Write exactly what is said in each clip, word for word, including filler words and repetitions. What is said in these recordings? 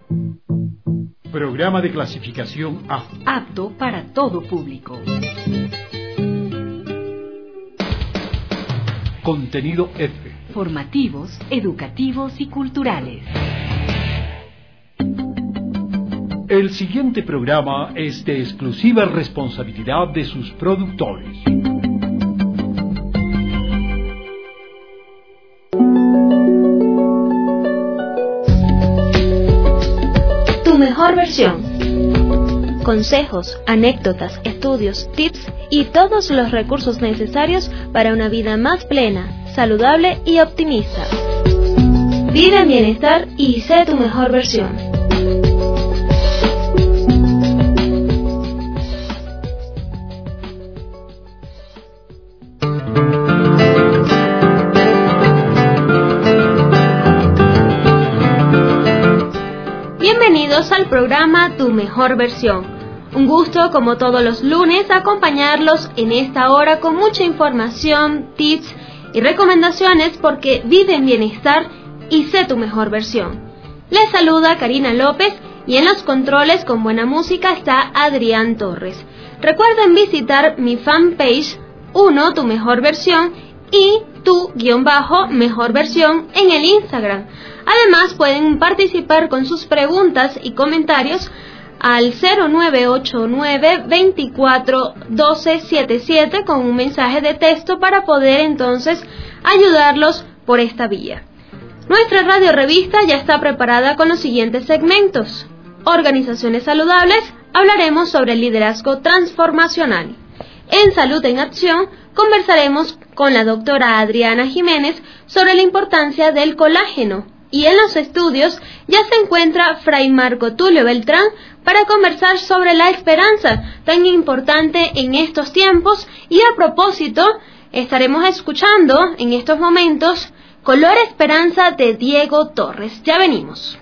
Programa de clasificación A. Apto para todo público. Contenido F. Formativos, educativos y culturales. El siguiente programa es de exclusiva responsabilidad de sus productores. Tu mejor versión. Consejos, anécdotas, estudios, tips y todos los recursos necesarios para una vida más plena, saludable y optimista. Vive en bienestar y sé tu mejor versión. Bienvenidos al programa Tu Mejor Versión. Un gusto, como todos los lunes, acompañarlos en esta hora con mucha información, tips y recomendaciones porque vive en bienestar y sé tu mejor versión. Les saluda Karina López y en los controles con buena música está Adrián Torres. Recuerden visitar mi fanpage uno Tu Mejor Versión y tu guión bajo mejor versión en el Instagram. Además pueden participar con sus preguntas y comentarios al cero nueve ocho nueve, veinticuatro, doce, setenta y siete con un mensaje de texto para poder entonces ayudarlos por esta vía. Nuestra radio revista ya está preparada con los siguientes segmentos. Organizaciones saludables, hablaremos sobre el liderazgo transformacional. En Salud en Acción, conversaremos con la doctora Adriana Jiménez sobre la importancia del colágeno. Y en los estudios ya se encuentra Fray Marco Tulio Beltrán para conversar sobre la esperanza, tan importante en estos tiempos. Y a propósito, estaremos escuchando en estos momentos Color Esperanza de Diego Torres. Ya venimos.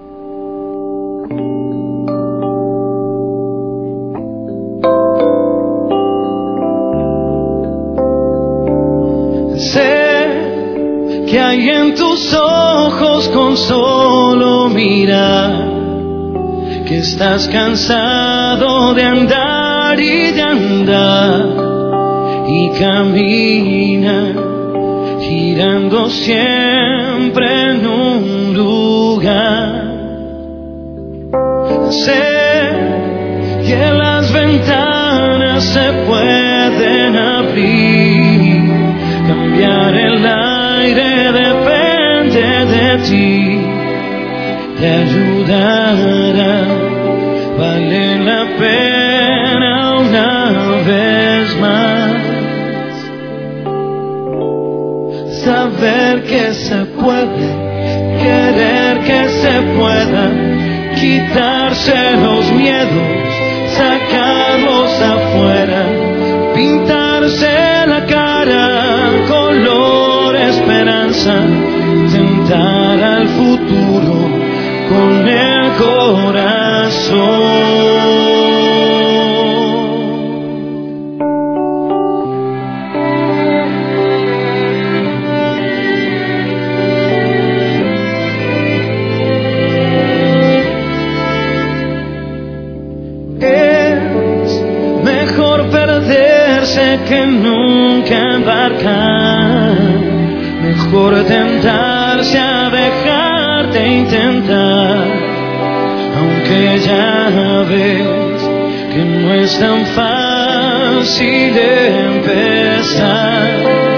Sé que hay en tus ojos con solo mirar, que estás cansado de andar y de andar, y camina girando siempre en un lugar. Sé que las ventanas se pueden abrir, cambiar el aire depende de ti, te ayudará, vale la pena una vez más. Saber que se puede, querer que se pueda, quitarse los miedos, sacarlos afuera, pintarse la cara, color esperanza, tentar al futuro con el corazón. Que nunca embarcar, mejor tentarse a dejarte intentar, aunque ya ves que no es tan fácil empezar.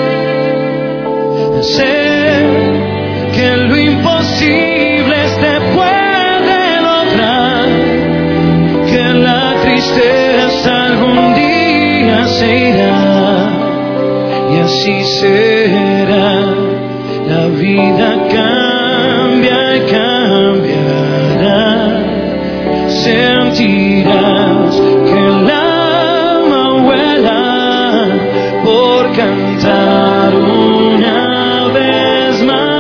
Sé que lo imposible se puede lograr, que la tristeza algún día se irá, y así será. La vida cambia y cambiará. Sentirás que el alma vuela por cantar una vez más.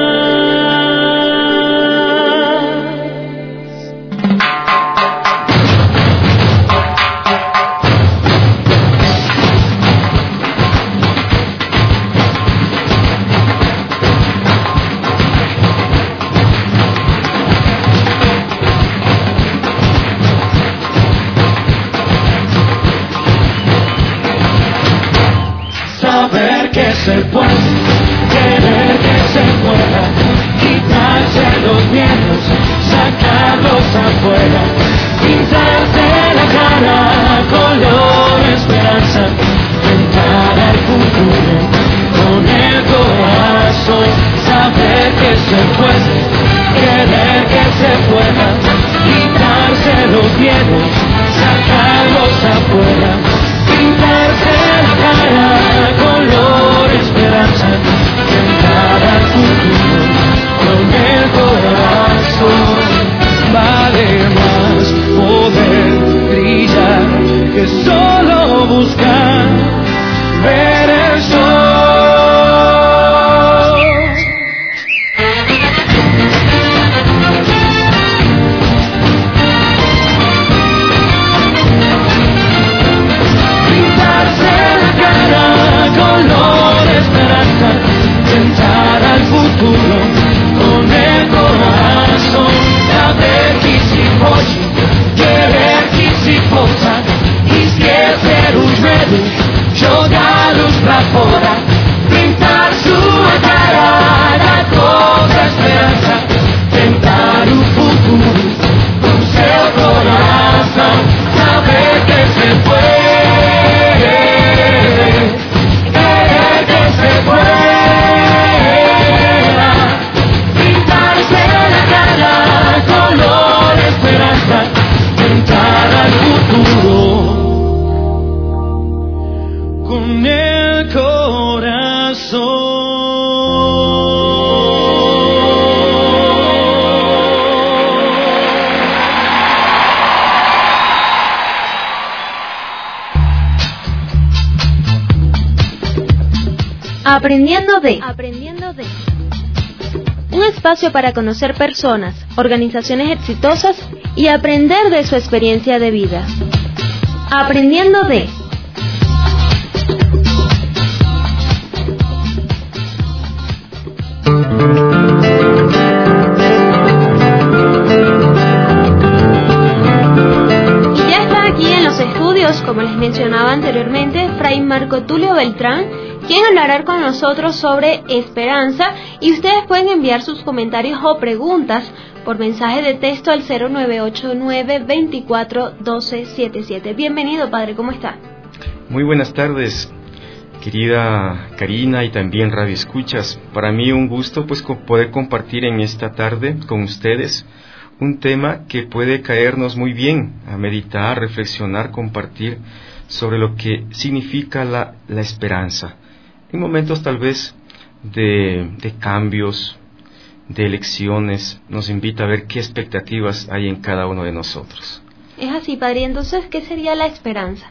Aprendiendo de. Aprendiendo de. Un espacio para conocer personas, organizaciones exitosas y aprender de su experiencia de vida. Aprendiendo de. Y ya está aquí en los estudios, como les mencionaba anteriormente, Fray Marco Tulio Beltrán, quien hablará con nosotros sobre esperanza, y ustedes pueden enviar sus comentarios o preguntas por mensaje de texto al cero nueve ocho nueve, veinticuatro, doce, setenta y siete. Bienvenido, padre, ¿cómo está? Muy buenas tardes, querida Karina y también Radio Escuchas. Para mí un gusto pues poder compartir en esta tarde con ustedes un tema que puede caernos muy bien a meditar, reflexionar, compartir sobre lo que significa la, la esperanza. En momentos tal vez de, de cambios, de elecciones, nos invita a ver qué expectativas hay en cada uno de nosotros. Es así, padre. Entonces, ¿qué sería la esperanza?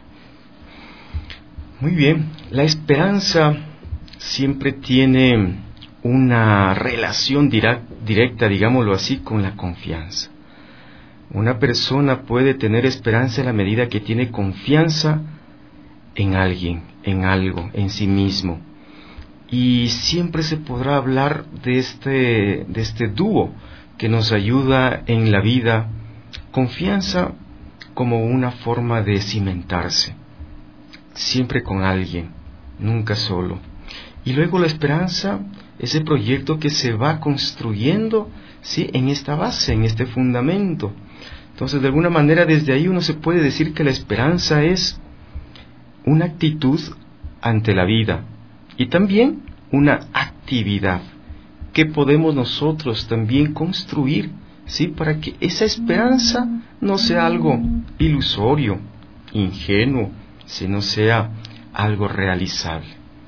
Muy bien, la esperanza siempre tiene una relación direct, directa, digámoslo así, con la confianza. Una persona puede tener esperanza en la medida que tiene confianza en alguien, en algo, en sí mismo. Y siempre se podrá hablar de este, de este dúo que nos ayuda en la vida, confianza como una forma de cimentarse, siempre con alguien, nunca solo. Y luego la esperanza, ese proyecto que se va construyendo, ¿sí?, en esta base, en este fundamento. Entonces, de alguna manera, desde ahí uno se puede decir que la esperanza es una actitud ante la vida y también una actividad que podemos nosotros también construir, ¿sí?, para que esa esperanza no sea algo ilusorio, ingenuo, sino sea algo realizable.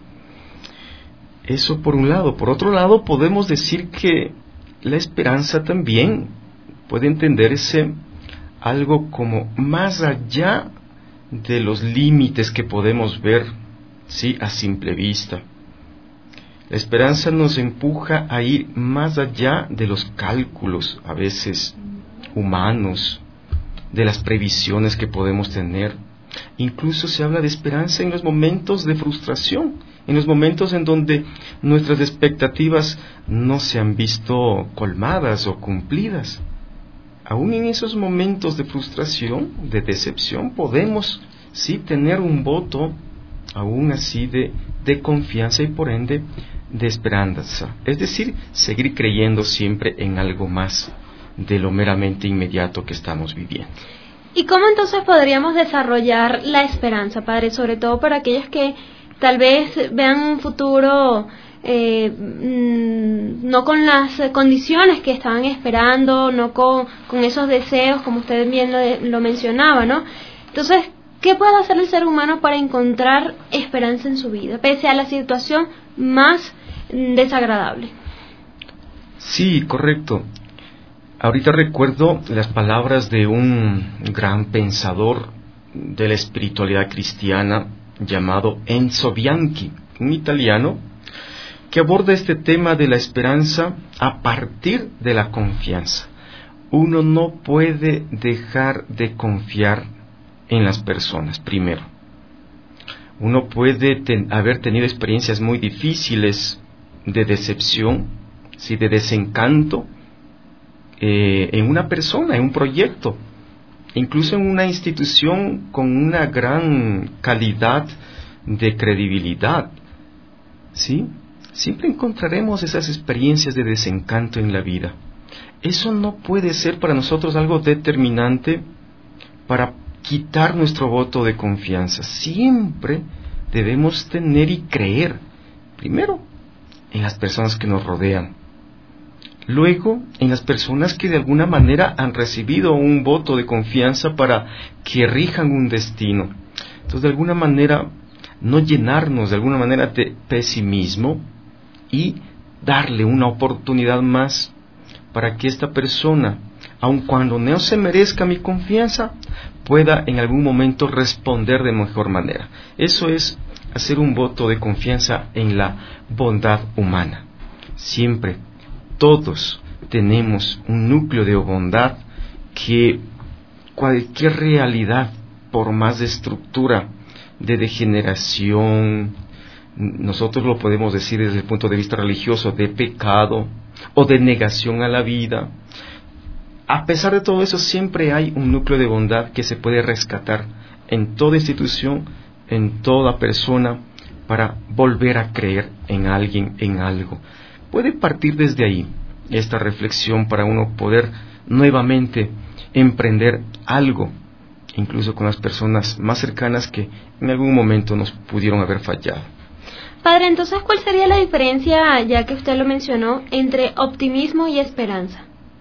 Eso por un lado. Por otro lado, podemos decir que la esperanza también puede entenderse algo como más allá de los límites que podemos ver, sí, a simple vista. La esperanza nos empuja a ir más allá de los cálculos, a veces humanos, de las previsiones que podemos tener. Incluso se habla de esperanza en los momentos de frustración, en los momentos en donde nuestras expectativas no se han visto colmadas o cumplidas. Aún en esos momentos de frustración, de decepción, podemos sí tener un voto, aún así, de, de confianza y por ende de esperanza. Es decir, seguir creyendo siempre en algo más de lo meramente inmediato que estamos viviendo. ¿Y cómo entonces podríamos desarrollar la esperanza, padre? Sobre todo para aquellos que tal vez vean un futuro eh, no con las condiciones que estaban esperando, no con, con esos deseos, como usted bien lo, lo mencionaba, ¿no? Entonces, ¿qué puede hacer el ser humano para encontrar esperanza en su vida, pese a la situación más desagradable? Sí, correcto. Ahorita recuerdo las palabras de un gran pensador de la espiritualidad cristiana llamado Enzo Bianchi, un italiano que aborda este tema de la esperanza a partir de la confianza. Uno no puede dejar de confiar en las personas, primero. Uno puede ten, haber tenido experiencias muy difíciles de decepción, ¿sí?, de desencanto, eh, en una persona, en un proyecto, incluso en una institución con una gran calidad de credibilidad, ¿sí? Siempre encontraremos esas experiencias de desencanto en la vida. Eso no puede ser para nosotros algo determinante para quitar nuestro voto de confianza. Siempre debemos tener y creer, primero, en las personas que nos rodean. Luego, en las personas que de alguna manera han recibido un voto de confianza para que rijan un destino. Entonces, de alguna manera, no llenarnos de alguna manera de pesimismo y darle una oportunidad más para que esta persona, aun cuando no se merezca mi confianza, pueda en algún momento responder de mejor manera. Eso es hacer un voto de confianza en la bondad humana. Siempre, todos tenemos un núcleo de bondad que cualquier realidad, por más de estructura, de degeneración, nosotros lo podemos decir desde el punto de vista religioso, de pecado o de negación a la vida, a pesar de todo eso siempre hay un núcleo de bondad que se puede rescatar en toda institución, en toda persona, para volver a creer en alguien, en algo. Puede partir desde ahí esta reflexión para uno poder nuevamente emprender algo, incluso con las personas más cercanas que en algún momento nos pudieron haber fallado. Padre, entonces, ¿cuál sería la diferencia, ya que usted lo mencionó, entre optimismo y esperanza?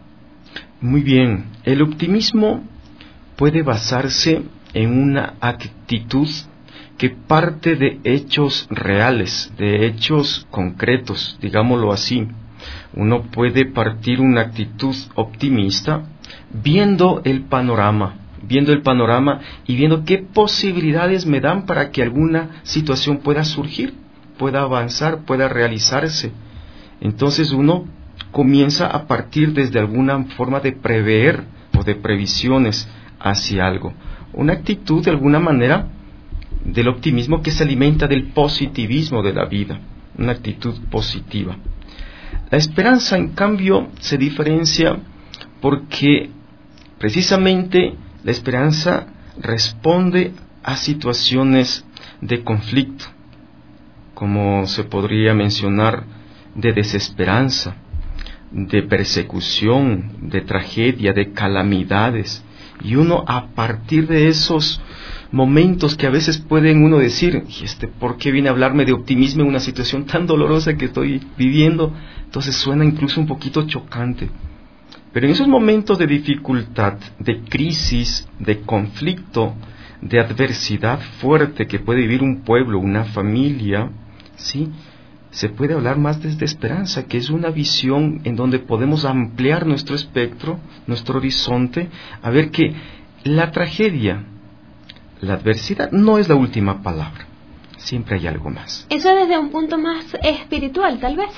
Muy bien, el optimismo puede basarse en una actitud que parte de hechos reales, de hechos concretos, digámoslo así. Uno puede partir una actitud optimista viendo el panorama, viendo el panorama y viendo qué posibilidades me dan para que alguna situación pueda surgir, pueda avanzar, pueda realizarse. Entonces uno comienza a partir desde alguna forma de prever o de previsiones hacia algo. Una actitud de alguna manera del optimismo que se alimenta del positivismo de la vida, una actitud positiva. La esperanza, en cambio, se diferencia porque precisamente la esperanza responde a situaciones de conflicto, como se podría mencionar de desesperanza, de persecución, de tragedia, de calamidades. Y uno, a partir de esos momentos que a veces pueden uno decir, ¿y este por qué viene a hablarme de optimismo en una situación tan dolorosa que estoy viviendo? Entonces suena incluso un poquito chocante. Pero en esos momentos de dificultad, de crisis, de conflicto, de adversidad fuerte que puede vivir un pueblo, una familia, ¿sí?, se puede hablar más desde esperanza, que es una visión en donde podemos ampliar nuestro espectro, nuestro horizonte, a ver que la tragedia, la adversidad no es la última palabra, siempre hay algo más. Eso desde un punto más espiritual, tal vez.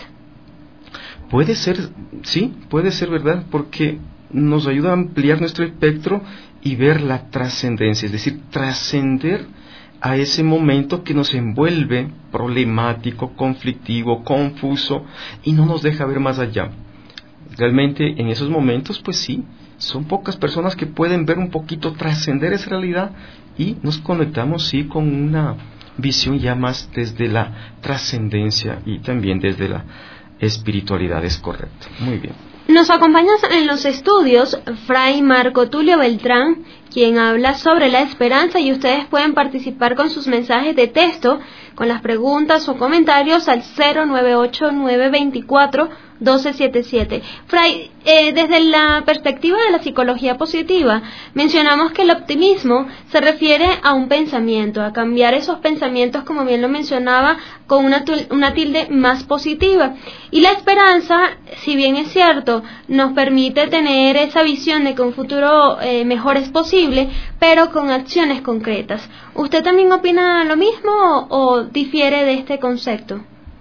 Puede ser, sí, puede ser verdad, porque nos ayuda a ampliar nuestro espectro y ver la trascendencia, es decir, trascender a ese momento que nos envuelve problemático, conflictivo, confuso y no nos deja ver más allá. Realmente en esos momentos, pues sí, son pocas personas que pueden ver un poquito, trascender esa realidad y nos conectamos, sí, con una visión ya más desde la trascendencia y también desde la espiritualidad, es correcto. Muy bien. Nos acompaña en los estudios Fray Marco Tulio Beltrán, quien habla sobre la esperanza, y ustedes pueden participar con sus mensajes de texto, con las preguntas o comentarios al cero nueve ocho nueve dos cuatro uno dos siete siete. Fray, eh, desde la perspectiva de la psicología positiva, mencionamos que el optimismo se refiere a un pensamiento, a cambiar esos pensamientos, como bien lo mencionaba, con una, una tilde más positiva. Y la esperanza, si bien es cierto, nos permite tener esa visión de que un futuro eh, mejor es posible, pero con acciones concretas. ¿Usted también opina lo mismo o, o difiere de este concepto?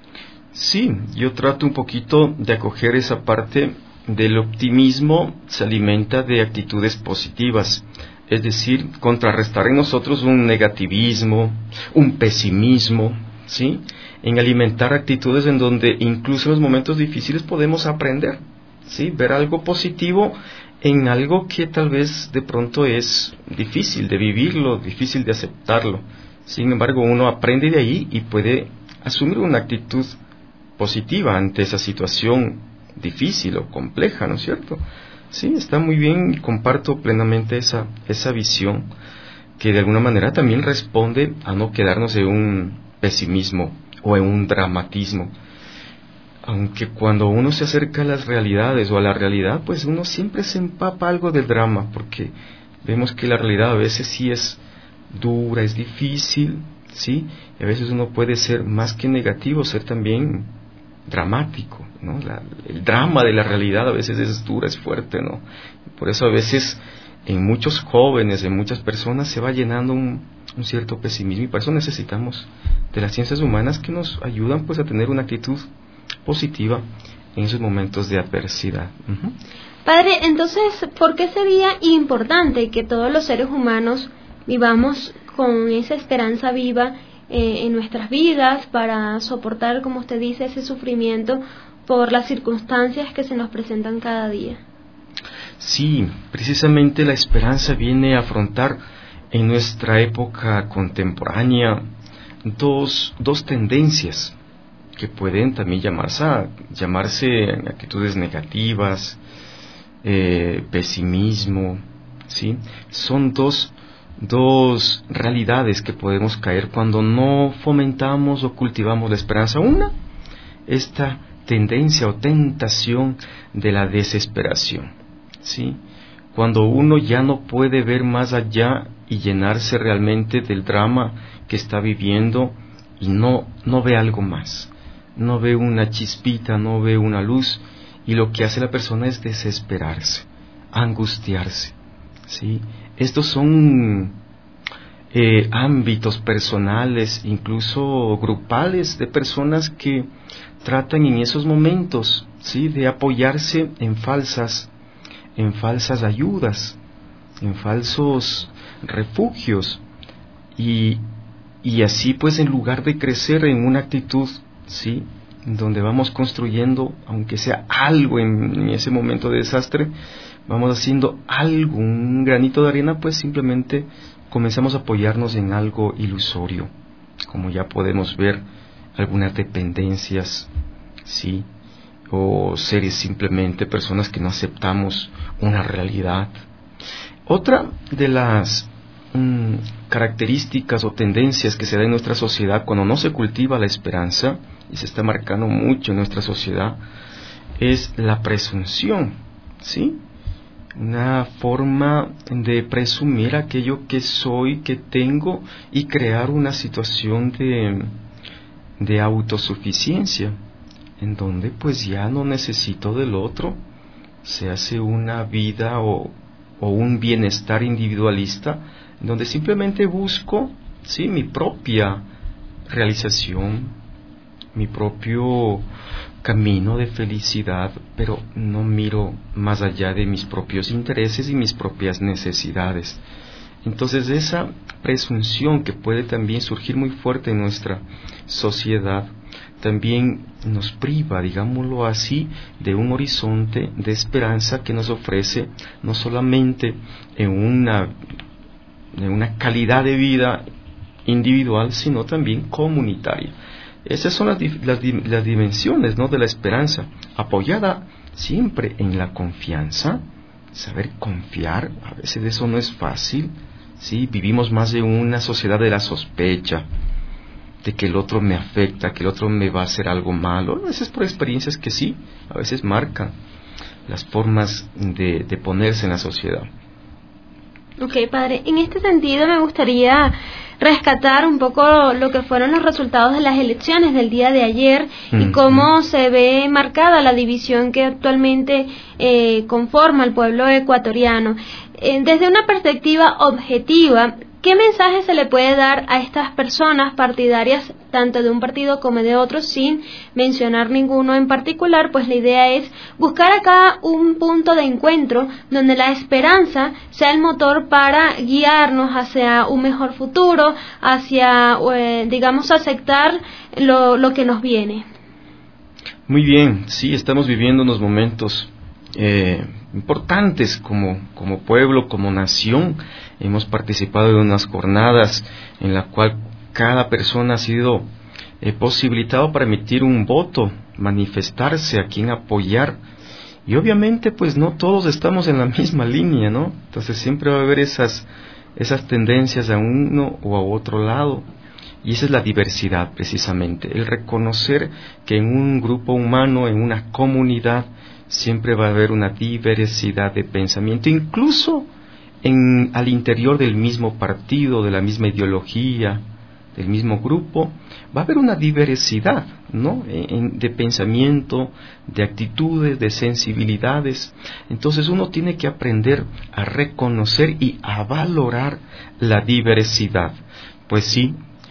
Sí, yo trato un poquito de acoger esa parte del optimismo, se alimenta de actitudes positivas, es decir, contrarrestar en nosotros un negativismo, un pesimismo, ¿sí?, en alimentar actitudes en donde incluso en los momentos difíciles podemos aprender, ¿sí?, ver algo positivo en algo que tal vez de pronto es difícil de vivirlo, difícil de aceptarlo. Sin embargo, uno aprende de ahí y puede asumir una actitud positiva ante esa situación difícil o compleja, ¿no es cierto? Sí, está muy bien y comparto plenamente esa, esa visión que de alguna manera también responde a no quedarnos en un pesimismo o en un dramatismo. Aunque cuando uno se acerca a las realidades o a la realidad, pues uno siempre se empapa algo del drama, porque vemos que la realidad a veces sí es dura, es difícil, ¿sí? Y a veces uno puede ser más que negativo, ser también dramático, ¿no? La, el drama de la realidad a veces es dura, es fuerte, ¿no? Por eso a veces en muchos jóvenes, en muchas personas se va llenando un, un cierto pesimismo, y por eso necesitamos de las ciencias humanas que nos ayudan pues a tener una actitud positiva en esos momentos de adversidad. Uh-huh. Padre, entonces, ¿por qué sería importante que todos los seres humanos vivamos con esa esperanza viva eh, en nuestras vidas para soportar, como usted dice, ese sufrimiento por las circunstancias que se nos presentan cada día? Sí, precisamente la esperanza viene a afrontar en nuestra época contemporánea dos, dos tendencias que pueden también llamarse, llamarse actitudes negativas, eh, pesimismo, ¿sí? Son dos, dos realidades que podemos caer cuando no fomentamos o cultivamos la esperanza. Una, esta tendencia o tentación de la desesperación, ¿sí? Cuando uno ya no puede ver más allá y llenarse realmente del drama que está viviendo y no, no ve algo más, no ve una chispita, no ve una luz, y lo que hace la persona es desesperarse, angustiarse, ¿sí? Estos son eh, ámbitos personales, incluso grupales, de personas que tratan en esos momentos, ¿sí?, de apoyarse en falsas, en falsas ayudas, en falsos refugios, y, y así pues en lugar de crecer en una actitud, ¿sí?, donde vamos construyendo, aunque sea algo en, en ese momento de desastre, vamos haciendo algo, un granito de arena, pues simplemente comenzamos a apoyarnos en algo ilusorio, como ya podemos ver algunas dependencias, ¿sí?, o seres simplemente personas que no aceptamos una realidad. Otra de las mm, características o tendencias que se da en nuestra sociedad cuando no se cultiva la esperanza, y se está marcando mucho en nuestra sociedad, es la presunción, ¿sí? Una forma de presumir aquello que soy, que tengo, y crear una situación de, de autosuficiencia, en donde pues ya no necesito del otro. Se hace una vida o, o un bienestar individualista, en donde simplemente busco, sí, mi propia realización, mi propio camino de felicidad, pero no miro más allá de mis propios intereses y mis propias necesidades. Entonces esa presunción que puede también surgir muy fuerte en nuestra sociedad también nos priva, digámoslo así, de un horizonte de esperanza que nos ofrece no solamente en una, en una calidad de vida individual, sino también comunitaria. Esas son las, las, las dimensiones, ¿no?, de la esperanza, apoyada siempre en la confianza, saber confiar. A veces eso no es fácil, ¿sí? Vivimos más de una sociedad de la sospecha, de que el otro me afecta, que el otro me va a hacer algo malo. A veces por experiencias que sí, a veces marcan las formas de, de ponerse en la sociedad. Ok, padre, en este sentido me gustaría rescatar un poco lo que fueron los resultados de las elecciones del día de ayer mm, y cómo mm. se ve marcada la división que actualmente eh, conforma el pueblo ecuatoriano. Eh, desde una perspectiva objetiva, ¿qué mensaje se le puede dar a estas personas partidarias, tanto de un partido como de otro, sin mencionar ninguno en particular? Pues la idea es buscar acá un punto de encuentro donde la esperanza sea el motor para guiarnos hacia un mejor futuro, hacia, eh, digamos, aceptar lo, lo que nos viene. Muy bien, sí, estamos viviendo unos momentos eh, importantes como, como pueblo, como nación. Hemos participado de unas jornadas en la cual cada persona ha sido eh, posibilitado para emitir un voto, manifestarse a quien apoyar, y obviamente pues no todos estamos en la misma línea, ¿no? Entonces siempre va a haber esas, esas tendencias a uno o a otro lado, y esa es la diversidad precisamente, el reconocer que en un grupo humano, en una comunidad, siempre va a haber una diversidad de pensamiento, incluso En, al interior del mismo partido, de la misma ideología, del mismo grupo, va a haber una diversidad, ¿no?, en, de pensamiento, de actitudes, de sensibilidades. Entonces uno tiene que aprender a reconocer y a valorar la diversidad. Pues sí,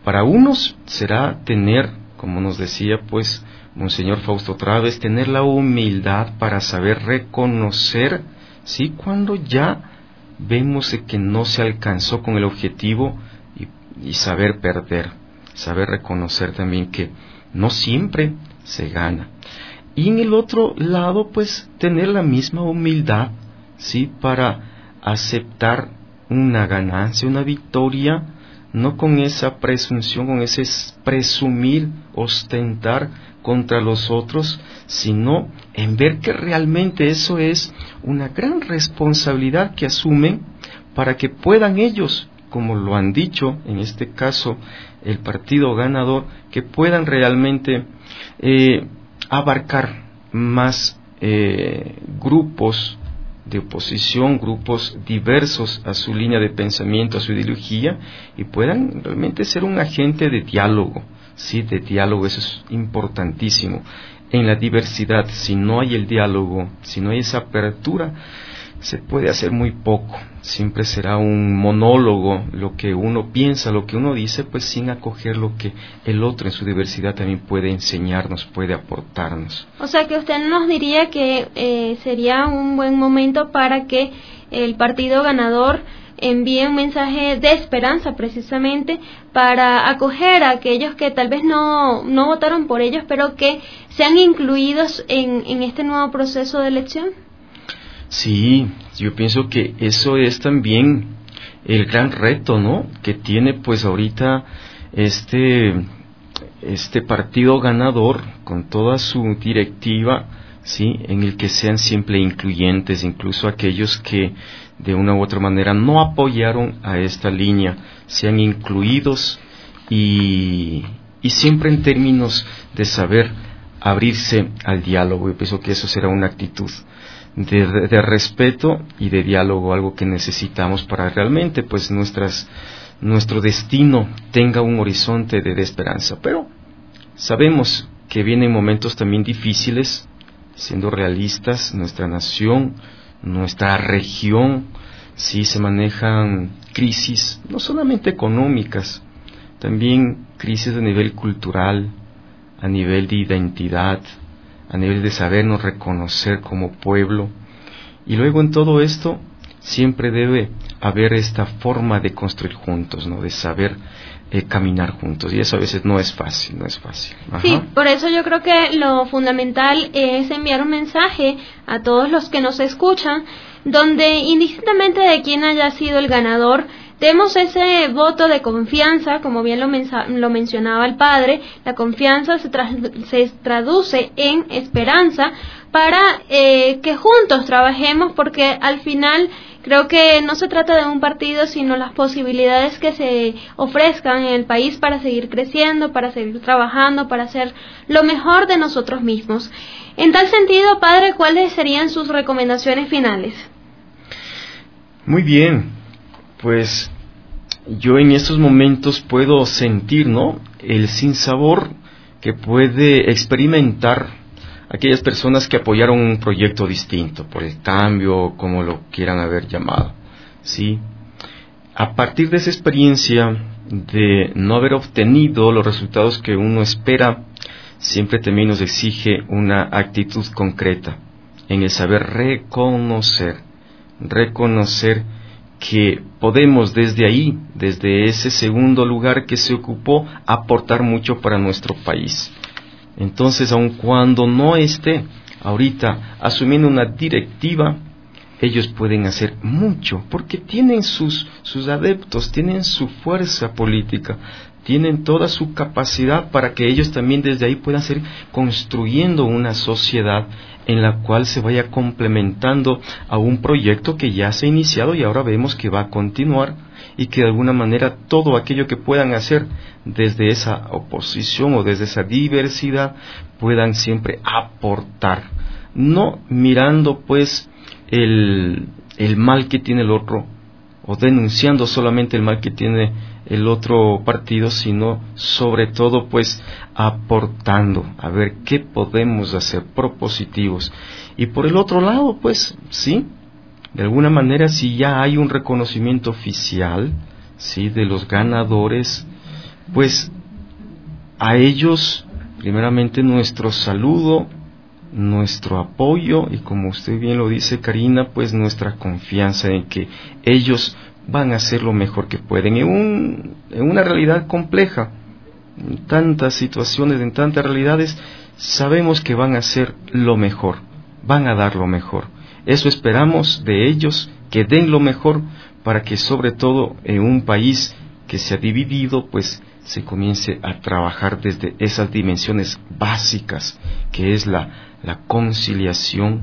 para unos será tener, como nos decía pues Monseñor Fausto Traves, tener la humildad para saber reconocer, sí, cuando ya vemos que no se alcanzó con el objetivo, y, y saber perder, saber reconocer también que no siempre se gana. Y en el otro lado, pues, tener la misma humildad, sí, para aceptar una ganancia, una victoria, no con esa presunción, con ese presumir, ostentar contra los otros, sino en ver que realmente eso es una gran responsabilidad que asumen para que puedan ellos, como lo han dicho, en este caso el partido ganador, que puedan realmente eh, abarcar más eh, grupos de oposición, grupos diversos a su línea de pensamiento, a su ideología, y puedan realmente ser un agente de diálogo, sí, de diálogo. Eso es importantísimo. En la diversidad, si no hay el diálogo, si no hay esa apertura, se puede hacer muy poco. Siempre será un monólogo, lo que uno piensa, lo que uno dice, pues sin acoger lo que el otro en su diversidad también puede enseñarnos, puede aportarnos. O sea que usted nos diría que eh, sería un buen momento para que el partido ganador envíe un mensaje de esperanza, precisamente para acoger a aquellos que tal vez no, no votaron por ellos, pero que sean incluidos en, en este nuevo proceso de elección. Sí, yo pienso que eso es también el gran reto, ¿no?, que tiene pues ahorita este este partido ganador con toda su directiva, sí, en el que sean siempre incluyentes, incluso aquellos que de una u otra manera no apoyaron a esta línea, sean incluidos y, y siempre en términos de saber abrirse al diálogo. Yo pienso que eso será una actitud De, de, de respeto y de diálogo, algo que necesitamos para realmente pues nuestras nuestro destino tenga un horizonte de, de esperanza. Pero sabemos que vienen momentos también difíciles, siendo realistas. Nuestra nación, nuestra región, sí se manejan crisis, no solamente económicas, también crisis a nivel cultural, a nivel de identidad, a nivel de sabernos reconocer como pueblo. Y luego en todo esto siempre debe haber esta forma de construir juntos, ¿no?, de saber eh, caminar juntos, y eso a veces no es fácil, no es fácil. Ajá. Sí, por eso yo creo que lo fundamental es enviar un mensaje a todos los que nos escuchan, donde indistintamente de quién haya sido el ganador, demos ese voto de confianza, como bien lo, mensa- lo mencionaba el padre. La confianza se, tra- se traduce en esperanza para eh, que juntos trabajemos, porque al final creo que no se trata de un partido, sino las posibilidades que se ofrezcan en el país para seguir creciendo, para seguir trabajando, para hacer lo mejor de nosotros mismos. En tal sentido, padre, ¿cuáles serían sus recomendaciones finales? Muy bien, pues yo en estos momentos puedo sentir, ¿no?, el sinsabor que puede experimentar aquellas personas que apoyaron un proyecto distinto, por el cambio, como lo quieran haber llamado, ¿sí? A partir de esa experiencia de no haber obtenido los resultados que uno espera, siempre también nos exige una actitud concreta en el saber reconocer, reconocer que podemos desde ahí, desde ese segundo lugar que se ocupó, aportar mucho para nuestro país. Entonces, aun cuando no esté ahorita asumiendo una directiva, ellos pueden hacer mucho, porque tienen sus, sus adeptos, tienen su fuerza política, tienen toda su capacidad para que ellos también desde ahí puedan seguir construyendo una sociedad en la cual se vaya complementando a un proyecto que ya se ha iniciado y ahora vemos que va a continuar, y que de alguna manera todo aquello que puedan hacer desde esa oposición o desde esa diversidad puedan siempre aportar, no mirando pues el, el mal que tiene el otro o denunciando solamente el mal que tiene el otro partido, sino sobre todo pues aportando a ver qué podemos hacer, propositivos. Y por el otro lado pues sí, de alguna manera, si ya hay un reconocimiento oficial, sí, de los ganadores, pues a ellos primeramente nuestro saludo, nuestro apoyo y, como usted bien lo dice, Karina, pues nuestra confianza en que ellos van a hacer lo mejor que pueden en, un, en una realidad compleja, en tantas situaciones, en tantas realidades. Sabemos que van a hacer lo mejor, van a dar lo mejor. Eso esperamos de ellos, que den lo mejor, para que sobre todo en un país que se ha dividido, pues se comience a trabajar desde esas dimensiones básicas, que es la, la conciliación,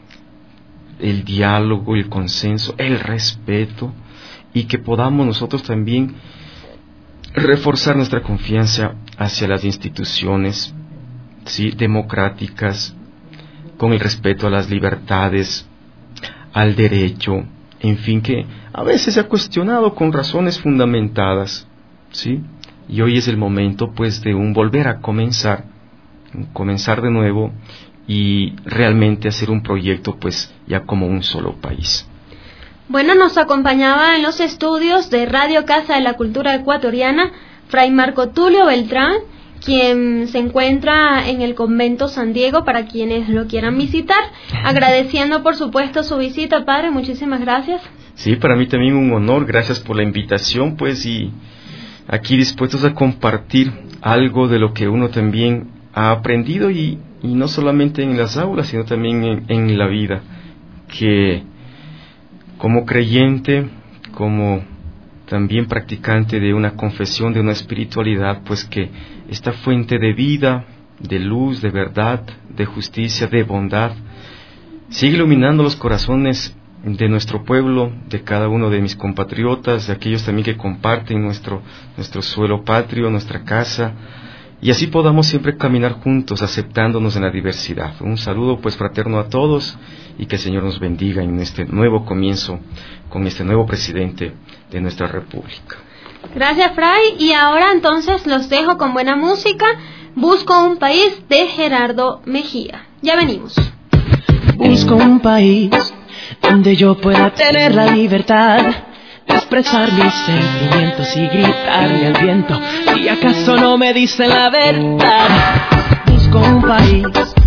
el diálogo, el consenso, el respeto, y que podamos nosotros también reforzar nuestra confianza hacia las instituciones, ¿sí?, democráticas, con el respeto a las libertades, al derecho, en fin, que a veces se ha cuestionado con razones fundamentadas, ¿sí? Y hoy es el momento, pues, de un volver a comenzar, comenzar de nuevo y realmente hacer un proyecto, pues, ya como un solo país. Bueno, nos acompañaba en los estudios de Radio Casa de la Cultura Ecuatoriana Fray Marco Tulio Beltrán, quien se encuentra en el convento San Diego para quienes lo quieran visitar. Agradeciendo por supuesto su visita, padre, muchísimas gracias. Sí, para mí también un honor, gracias por la invitación, pues, y aquí dispuestos a compartir algo de lo que uno también ha aprendido, y, y no solamente en las aulas, sino también en, en la vida, que como creyente, como también practicante de una confesión, de una espiritualidad, pues que esta fuente de vida, de luz, de verdad, de justicia, de bondad, sigue iluminando los corazones de nuestro pueblo, de cada uno de mis compatriotas, de aquellos también que comparten nuestro, nuestro suelo patrio, nuestra casa, y así podamos siempre caminar juntos, aceptándonos en la diversidad. Un saludo pues fraterno a todos, y que el Señor nos bendiga en este nuevo comienzo, con este nuevo presidente de nuestra República. Gracias, Fray, y ahora entonces los dejo con buena música. Busco un país, de Gerardo Mejía. Ya venimos. Busco un país donde yo pueda tener la libertad de expresar mis sentimientos y gritarle al viento si acaso no me dicen la verdad. Busco un país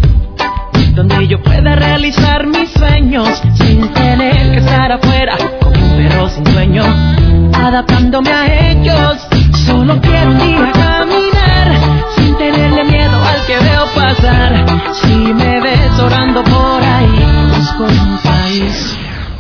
donde yo pueda realizar mis sueños sin tener que estar afuera como un perro sin dueño, adaptándome a ellos. Solo quiero un día caminar sin tenerle miedo al que veo pasar. Si me ves orando por ahí, busco un país.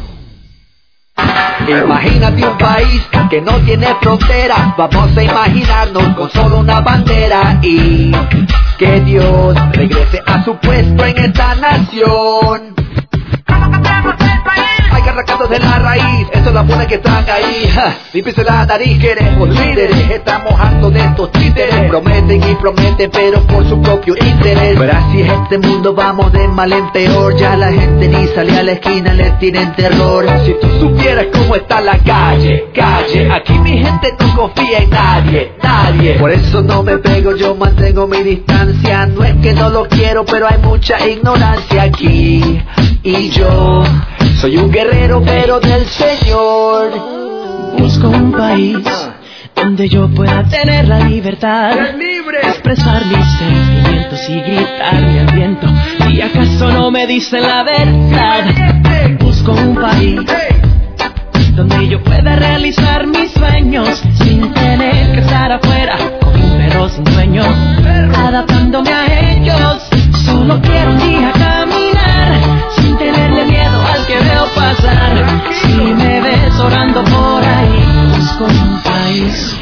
Imagínate un país que no tiene frontera. Vamos a imaginarnos con solo una bandera, y que Dios regrese a su puesto en esta nación. Hay que arrancarnos de la raíz, estos lapones que están ahí, ja, límpiese la nariz, queremos líderes. Estamos hartos de estos títeres, prometen y prometen pero por su propio interés. Pero así es este mundo, vamos de mal en peor. Ya la gente ni sale a la esquina, les tienen terror. Si tú supieras cómo está la calle, calle, aquí mi gente no confía en nadie, nadie. Por eso no me pego, yo mantengo mi distancia. No es que no lo quiero, pero hay mucha ignorancia aquí. Y yo soy un guerrero pero del Señor. Busco un país donde yo pueda tener la libertad de expresar mis sentimientos y gritarle al viento si acaso no me dicen la verdad. Busco un país donde yo pueda realizar mis sueños sin tener que estar afuera como un perro sin dueño, adaptándome a ellos. Solo quiero un día caminar sin tenerle miedo al que veo pasar. Si me ves orando por ahí, busco un país.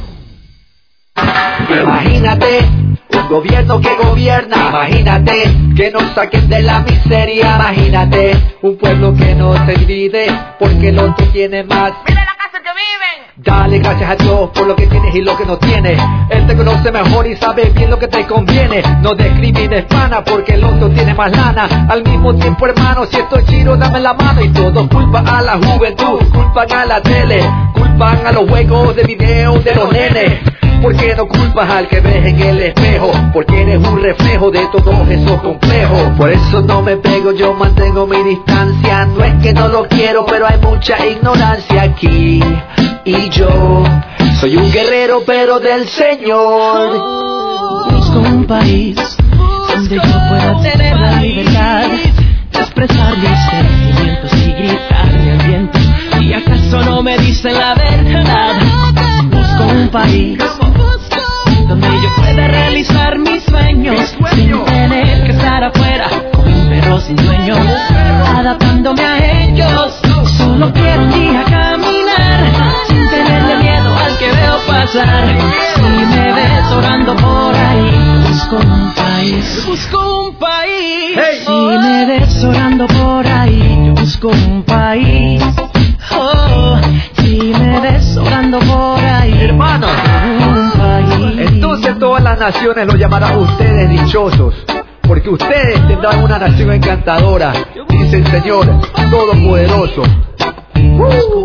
Imagínate un gobierno que gobierna. Imagínate que nos saquen de la miseria. Imagínate un pueblo que no se divide porque el otro tiene más. ¡Mira la casa que viven! Dale gracias a Dios por lo que tienes y lo que no tienes. Él te conoce mejor y sabe bien lo que te conviene. No discrimines, pana, porque el otro tiene más lana. Al mismo tiempo, hermano, si estoy chido, dame la mano. Y todos culpan a la juventud, culpan a la tele, culpan a los juegos de video de los nenes. ¿Por qué no culpas al que ves en el espejo? Porque eres un reflejo de todos esos complejos. Por eso no me pego, yo mantengo mi distancia. No es que no lo quiero, pero hay mucha ignorancia aquí. Y yo Soy un guerrero pero del Señor. Busco un país donde yo pueda tener la libertad de expresar mis sentimientos y gritarle al viento. ¿Y acaso no me dicen la verdad? Busco un país donde yo pueda realizar mis sueños sin tener que estar afuera como un perro sin dueño, adaptándome a ellos. Solo quiero un día caminar sin tenerle miedo al que veo pasar. Si me ves orando por ahí, busco un país, busco un país. Hey. Si me ves orando por ahí, busco un país. Oh, si me ves orando por ahí, hermanos, un país. Entonces todas las naciones lo llamarán ustedes dichosos, porque ustedes tendrán una nación encantadora, dice el Señor Todopoderoso. Uh.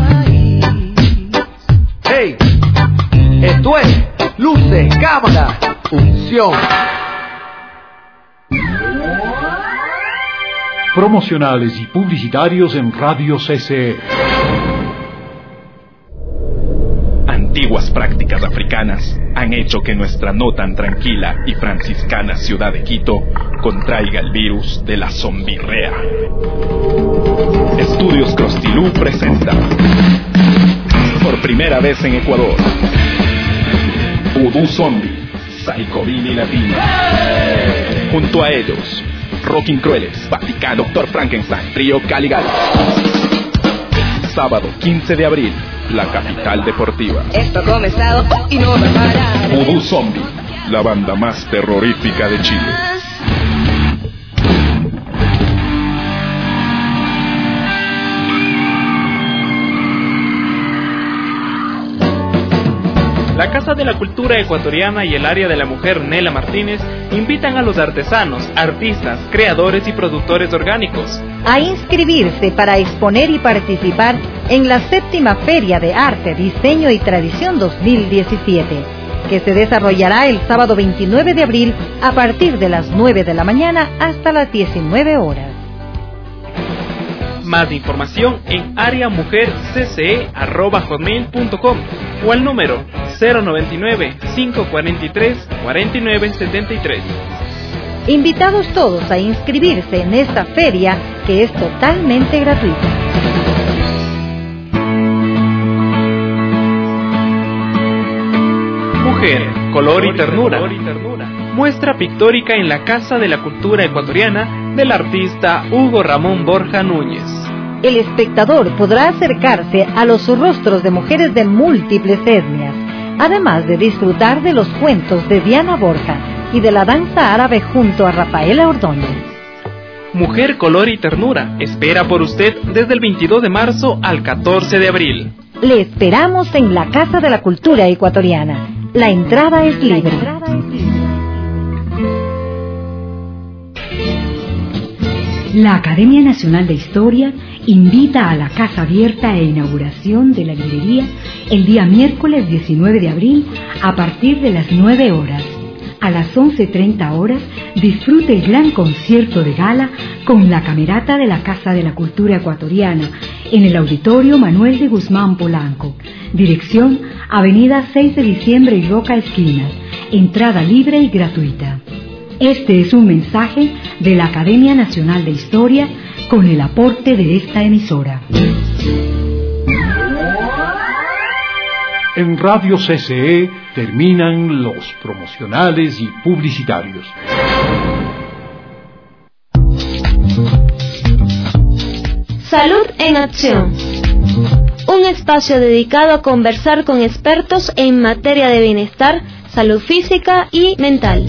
Hey, esto es luces, cámara, unción. Promocionales y publicitarios en Radio C C E. Antiguas prácticas africanas han hecho que nuestra no tan tranquila y franciscana ciudad de Quito contraiga el virus de la zombirrea. Estudios Crostilú presenta, por primera vez en Ecuador, Vudú Zombie, Psychobilly Latino. Junto a ellos, Rockin' Crueles, Vaticano, Doctor Frankenstein, Trío Caligal. Sábado quince de abril, la capital deportiva. Esto ha comenzado y no va a parar. Vudú Zombie, la banda más terrorífica de Chile. La Casa de la Cultura Ecuatoriana y el Área de la Mujer Nela Martínez invitan a los artesanos, artistas, creadores y productores orgánicos a inscribirse para exponer y participar en la séptima Feria de Arte, Diseño y Tradición dos mil diecisiete, que se desarrollará el sábado veintinueve de abril a partir de las nueve de la mañana hasta las diecinueve horas. Más información en areamujercce arroba hotmail punto com o al número cero noventa y nueve, cinco cuarenta y tres, cuarenta y nueve setenta y tres. Invitados todos a inscribirse en esta feria que es totalmente gratuita. Mujer, color y ternura. Muestra pictórica en la Casa de la Cultura Ecuatoriana del artista Hugo Ramón Borja Núñez. El espectador podrá acercarse a los rostros de mujeres de múltiples etnias, además de disfrutar de los cuentos de Diana Borja y de la danza árabe junto a Rafaela Ordóñez. Mujer, color y ternura espera por usted desde el veintidós de marzo al catorce de abril. Le esperamos en la Casa de la Cultura Ecuatoriana. La entrada es libre. La Academia Nacional de Historia invita a la casa abierta e inauguración de la librería el día miércoles diecinueve de abril a partir de las nueve horas. A las once treinta horas disfrute el gran concierto de gala con la Camerata de la Casa de la Cultura Ecuatoriana en el Auditorio Manuel de Guzmán Polanco. Dirección Avenida seis de diciembre y Roca Esquinas. Entrada libre y gratuita. Este es un mensaje de la Academia Nacional de Historia con el aporte de esta emisora. En Radio C C E terminan los promocionales y publicitarios. Salud en Acción. Un espacio dedicado a conversar con expertos en materia de bienestar, salud física y mental.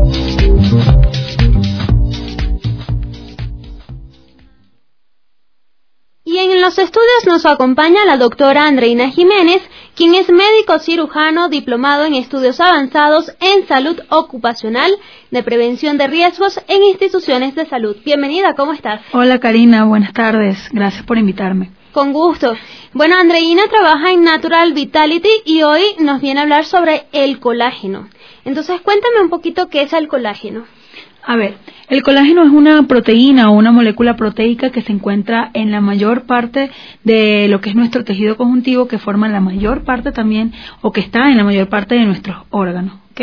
Y en los estudios nos acompaña la doctora Andreina Jiménez, quien es médico cirujano diplomado en estudios avanzados en salud ocupacional de prevención de riesgos en instituciones de salud. Bienvenida, ¿cómo estás? Hola Karina, buenas tardes, gracias por invitarme. Con gusto. Bueno, Andreina trabaja en Natural Vitality y hoy nos viene a hablar sobre el colágeno. Entonces, cuéntame un poquito qué es el colágeno. A ver, el colágeno es una proteína o una molécula proteica que se encuentra en la mayor parte de lo que es nuestro tejido conjuntivo, que forma la mayor parte también, o que está en la mayor parte de nuestros órganos, ¿ok?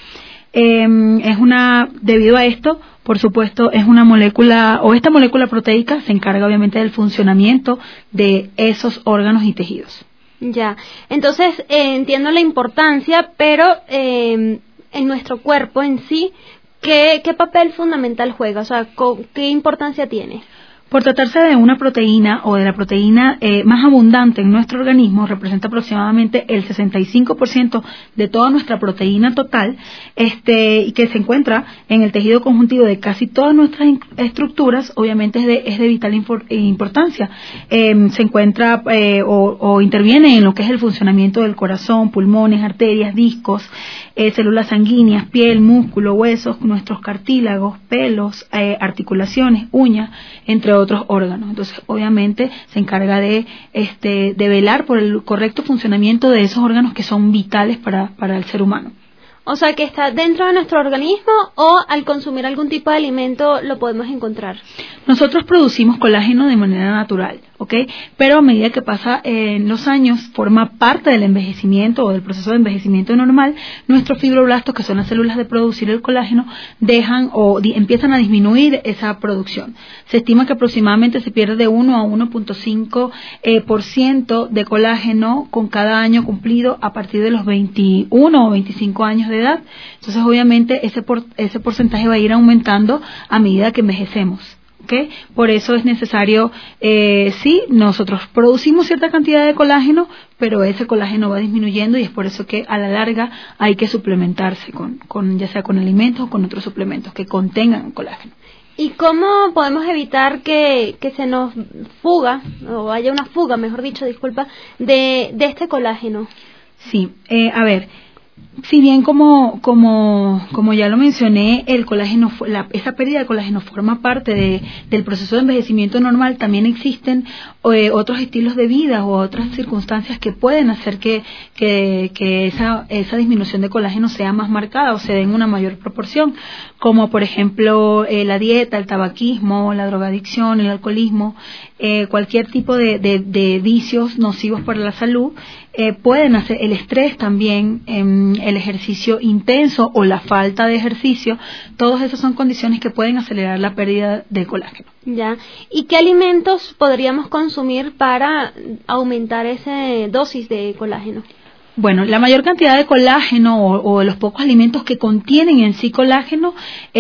Eh, es una, debido a esto, por supuesto, es una molécula, o esta molécula proteica se encarga obviamente del funcionamiento de esos órganos y tejidos. Ya, entonces eh, entiendo la importancia, pero eh, en nuestro cuerpo en sí, ¿Qué, ¿qué papel fundamental juega? O sea, ¿qué importancia tiene? Por tratarse de una proteína o de la proteína eh, más abundante en nuestro organismo, representa aproximadamente el sesenta y cinco por ciento de toda nuestra proteína total, este, y que se encuentra en el tejido conjuntivo de casi todas nuestras estructuras, obviamente es de, es de vital impor, importancia. Eh, se encuentra eh, o, o interviene en lo que es el funcionamiento del corazón, pulmones, arterias, discos, eh, células sanguíneas, piel, músculo, huesos, nuestros cartílagos, pelos, eh, articulaciones, uñas, entre otros órganos. Entonces, obviamente, se encarga de este de velar por el correcto funcionamiento de esos órganos que son vitales para, para el ser humano. O sea, que está dentro de nuestro organismo, o al consumir algún tipo de alimento lo podemos encontrar. Nosotros producimos colágeno de manera natural, ¿ok? Pero a medida que pasa eh, los años, forma parte del envejecimiento o del proceso de envejecimiento normal, nuestros fibroblastos, que son las células de producir el colágeno, dejan o di- empiezan a disminuir esa producción. Se estima que aproximadamente se pierde de uno a uno punto cinco eh, por ciento de colágeno con cada año cumplido a partir de los veintiuno o veinticinco años de edad. Entonces, obviamente, ese, por, ese porcentaje va a ir aumentando a medida que envejecemos. ¿Okay? Por eso es necesario, eh, sí, nosotros producimos cierta cantidad de colágeno, pero ese colágeno va disminuyendo y es por eso que a la larga hay que suplementarse con, con ya sea con alimentos o con otros suplementos que contengan colágeno. ¿Y cómo podemos evitar que, que se nos fuga, o haya una fuga, mejor dicho, disculpa, de, de este colágeno? Sí, eh, a ver, si bien como como como ya lo mencioné, el colágeno, la, esa pérdida de colágeno forma parte de, del proceso de envejecimiento normal, también existen eh, otros estilos de vida o otras circunstancias que pueden hacer que que, que esa esa disminución de colágeno sea más marcada o se dé en una mayor proporción, como por ejemplo eh, la dieta, el tabaquismo, la drogadicción, el alcoholismo, eh, cualquier tipo de, de, de vicios nocivos para la salud. Eh, pueden hacer el estrés también, eh, el ejercicio intenso o la falta de ejercicio, todas esas son condiciones que pueden acelerar la pérdida de colágeno. Ya. ¿Y qué alimentos podríamos consumir para aumentar esa dosis de colágeno? Bueno, la mayor cantidad de colágeno o, o los pocos alimentos que contienen en sí colágeno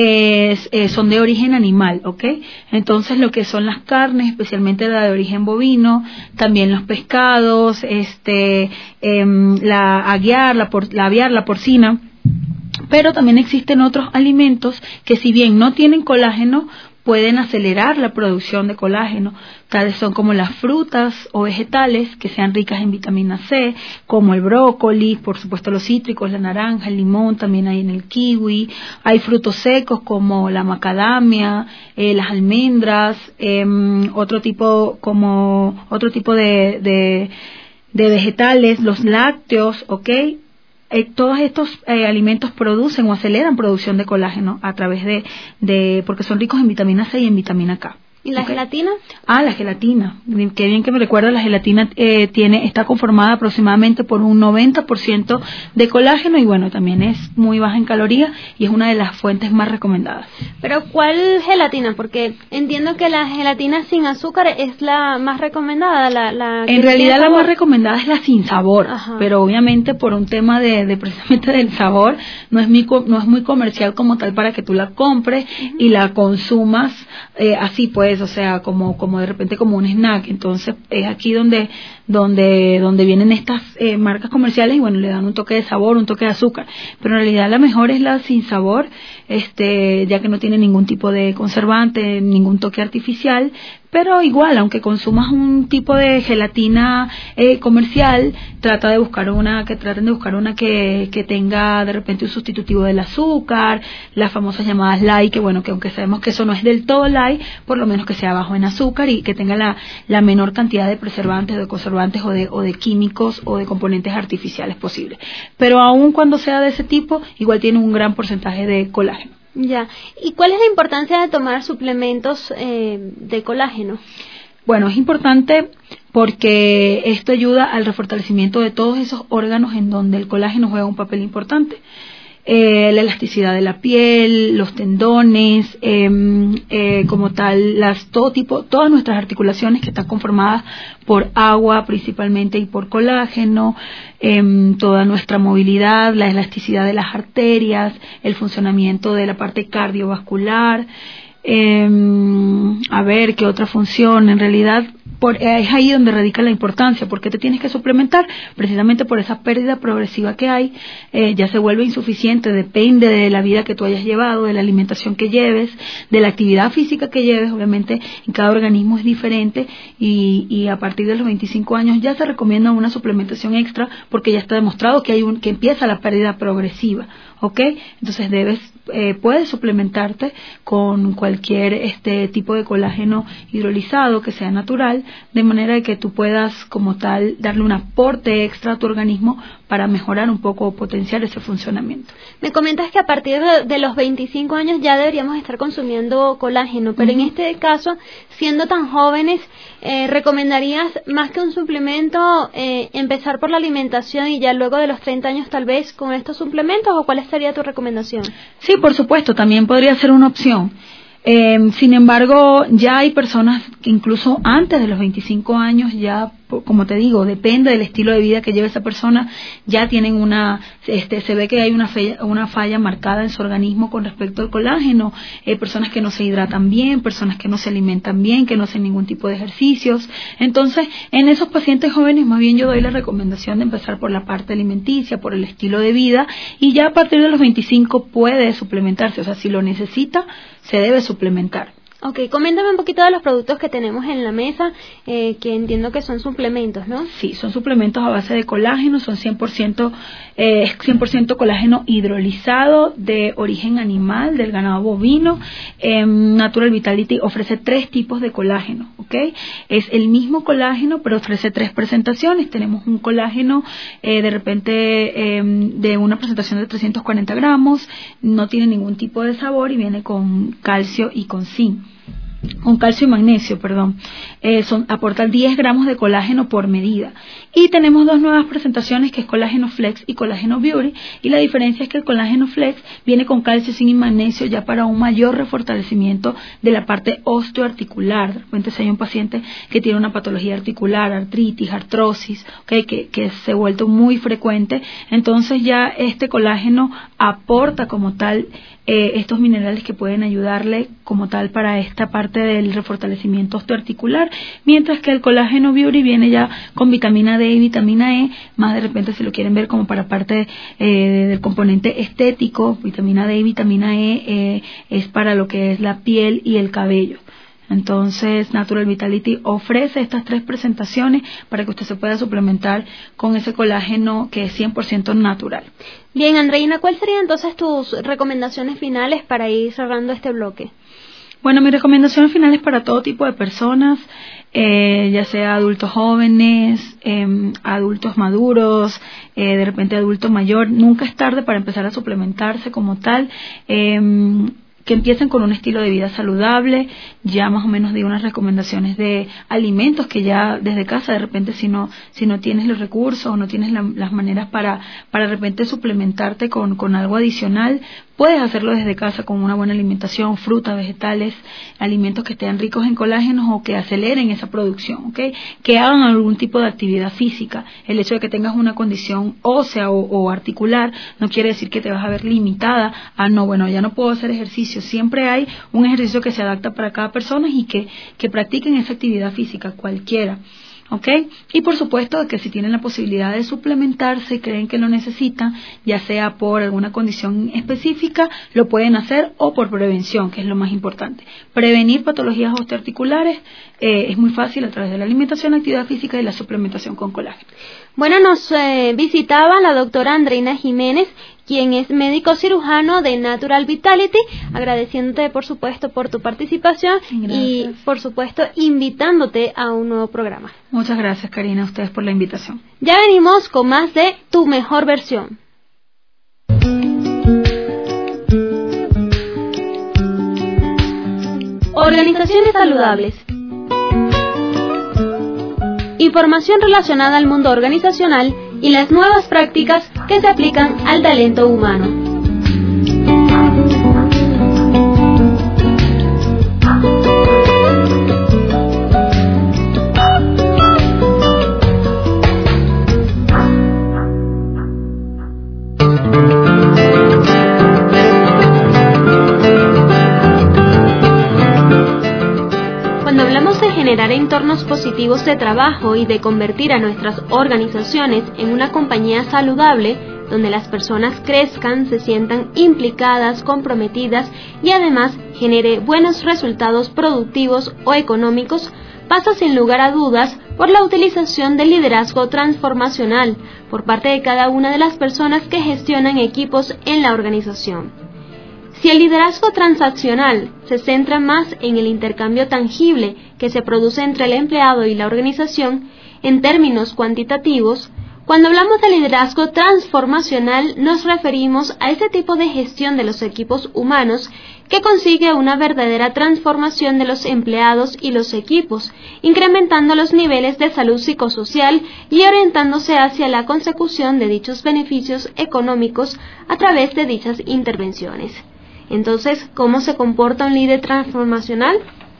es, eh, son de origen animal, ¿ok? Entonces, lo que son las carnes, especialmente la de origen bovino, también los pescados, este, eh, la aguiar, la, por, la aviar, la porcina. Pero también existen otros alimentos que, si bien no tienen colágeno, pueden acelerar la producción de colágeno. Tales son como las frutas o vegetales que sean ricas en vitamina C, como el brócoli, por supuesto los cítricos, la naranja, el limón, también hay en el kiwi. Hay frutos secos como la macadamia, eh, las almendras, eh, otro tipo como otro tipo de, de, de vegetales, los lácteos, ¿ok? Eh, todos estos eh, alimentos producen o aceleran producción de colágeno a través de, de, porque son ricos en vitamina C y en vitamina K. ¿Y la ¿Okay? gelatina? Ah, la gelatina. Qué bien que me recuerda, la gelatina eh, tiene está conformada aproximadamente por un noventa por ciento de colágeno y bueno, también es muy baja en calorías y es una de las fuentes más recomendadas. ¿Pero cuál gelatina? Porque entiendo que la gelatina sin azúcar es la más recomendada. La, la en realidad la más recomendada es la sin sabor. Ajá. Pero obviamente por un tema de, de precisamente del sabor, no es, muy, no es muy comercial como tal para que tú la compres uh-huh. y la consumas eh, así pues. O sea, como como de repente como un snack. Entonces es aquí donde donde donde vienen estas eh, marcas comerciales y bueno, le dan un toque de sabor, un toque de azúcar, pero en realidad la mejor es la sin sabor, este ya que no tiene ningún tipo de conservante, ningún toque artificial. Pero igual, aunque consumas un tipo de gelatina eh, comercial, trata de buscar una que traten de buscar una que, que tenga de repente un sustitutivo del azúcar, las famosas llamadas light, que bueno, que aunque sabemos que eso no es del todo light, por lo menos que sea bajo en azúcar y que tenga la, la menor cantidad de preservantes, de conservantes o de, o de químicos o de componentes artificiales posibles. Pero aun cuando sea de ese tipo, igual tiene un gran porcentaje de colágeno. Ya. ¿Y cuál es la importancia de tomar suplementos eh, de colágeno? Bueno, es importante porque esto ayuda al refortalecimiento de todos esos órganos en donde el colágeno juega un papel importante. Eh, la elasticidad de la piel, los tendones, eh, eh, como tal, las todo tipo, todas nuestras articulaciones que están conformadas por agua principalmente y por colágeno, eh, toda nuestra movilidad, la elasticidad de las arterias, el funcionamiento de la parte cardiovascular. Eh, a ver qué otra función en realidad por, es ahí donde radica la importancia, porque te tienes que suplementar precisamente por esa pérdida progresiva que hay. Eh, ya se vuelve insuficiente, depende de la vida que tú hayas llevado, de la alimentación que lleves, de la actividad física que lleves. Obviamente en cada organismo es diferente y, y a partir de los veinticinco años ya se recomienda una suplementación extra porque ya está demostrado que hay un, que empieza la pérdida progresiva. ¿Ok? Entonces debes, eh, puedes suplementarte con cualquier este tipo de colágeno hidrolizado que sea natural, de manera de que tú puedas como tal darle un aporte extra a tu organismo para mejorar un poco o potenciar ese funcionamiento. Me comentas que a partir de los veinticinco años ya deberíamos estar consumiendo colágeno, pero uh-huh. en este caso, siendo tan jóvenes, eh, ¿recomendarías más que un suplemento eh, empezar por la alimentación y ya luego de los treinta años tal vez con estos suplementos, o cuál sería tu recomendación? Sí, por supuesto, también podría ser una opción. Eh, sin embargo, ya hay personas que incluso antes de los veinticinco años ya, como te digo, depende del estilo de vida que lleve esa persona, ya tienen una, este, se ve que hay una falla, una falla marcada en su organismo con respecto al colágeno. Eh, personas que no se hidratan bien, personas que no se alimentan bien, que no hacen ningún tipo de ejercicios. Entonces, en esos pacientes jóvenes, más bien yo doy la recomendación de empezar por la parte alimenticia, por el estilo de vida, y ya a partir de los veinticinco puede suplementarse. O sea, si lo necesita, se debe suplementar. Ok, coméntame un poquito de los productos que tenemos en la mesa, eh, que entiendo que son suplementos, ¿no? Sí, son suplementos a base de colágeno, son cien por ciento, eh, cien por ciento colágeno hidrolizado de origen animal, del ganado bovino. Eh, Natural Vitality ofrece tres tipos de colágeno, ¿ok? Es el mismo colágeno, pero ofrece tres presentaciones. Tenemos un colágeno eh, de repente eh, de una presentación de trescientos cuarenta gramos, no tiene ningún tipo de sabor y viene con calcio y con zinc. Con calcio y magnesio, perdón, eh, son, aportan diez gramos de colágeno por medida. Y tenemos dos nuevas presentaciones, que es colágeno flex y colágeno beauty, y la diferencia es que el colágeno flex viene con calcio, zinc y magnesio ya para un mayor refortalecimiento de la parte osteoarticular. De repente si hay un paciente que tiene una patología articular, artritis, artrosis, okay, que, que se ha vuelto muy frecuente, entonces ya este colágeno aporta como tal eh, estos minerales que pueden ayudarle como tal para esta parte del refortalecimiento osteoarticular, mientras que el colágeno beauty viene ya con vitamina D y vitamina E, más de repente si lo quieren ver como para parte eh, del componente estético. Vitamina D y vitamina E eh, es para lo que es la piel y el cabello. Entonces, Natural Vitality ofrece estas tres presentaciones para que usted se pueda suplementar con ese colágeno que es cien por ciento natural. Bien, Andreina, ¿cuáles serían entonces tus recomendaciones finales para ir cerrando este bloque? Bueno, mis recomendaciones finales para todo tipo de personas, eh, ya sea adultos jóvenes, eh, adultos maduros, eh, de repente adulto mayor. Nunca es tarde para empezar a suplementarse como tal. Eh, que empiecen con un estilo de vida saludable. Ya más o menos di unas recomendaciones de alimentos que ya desde casa, de repente si no si no tienes los recursos o no tienes la, las maneras para para de repente suplementarte con, con algo adicional, puedes hacerlo desde casa con una buena alimentación, frutas, vegetales, alimentos que estén ricos en colágenos o que aceleren esa producción, ¿ok? Que hagan algún tipo de actividad física. El hecho de que tengas una condición ósea o, o articular no quiere decir que te vas a ver limitada a no, bueno, ya no puedo hacer ejercicio. Siempre hay un ejercicio que se adapta para cada persona y que, que practiquen esa actividad física, cualquiera. ¿Ok? Y por supuesto que si tienen la posibilidad de suplementarse y creen que lo necesitan, ya sea por alguna condición específica, lo pueden hacer, o por prevención, que es lo más importante. Prevenir patologías osteoarticulares eh, es muy fácil a través de la alimentación, actividad física y la suplementación con colágeno. Bueno, nos eh, visitaba la doctora Andreina Jiménez, quien es médico cirujano de Natural Vitality, agradeciéndote por supuesto por tu participación. Gracias. Y por supuesto invitándote a un nuevo programa. Muchas gracias, Karina, a ustedes por la invitación. Ya venimos con más de Tu Mejor Versión. Organizaciones saludables. Información relacionada al mundo organizacional y las nuevas prácticas que se aplican al talento humano. Generar entornos positivos de trabajo y de convertir a nuestras organizaciones en una compañía saludable, donde las personas crezcan, se sientan implicadas, comprometidas y además genere buenos resultados productivos o económicos, pasa sin lugar a dudas por la utilización del liderazgo transformacional por parte de cada una de las personas que gestionan equipos en la organización. Si el liderazgo transaccional se centra más en el intercambio tangible que se produce entre el empleado y la organización, en términos cuantitativos, cuando hablamos de liderazgo transformacional nos referimos a ese tipo de gestión de los equipos humanos que consigue una verdadera transformación de los empleados y los equipos, incrementando los niveles de salud psicosocial y orientándose hacia la consecución de dichos beneficios económicos a través de dichas intervenciones. Entonces, ¿cómo se comporta un líder transformacional?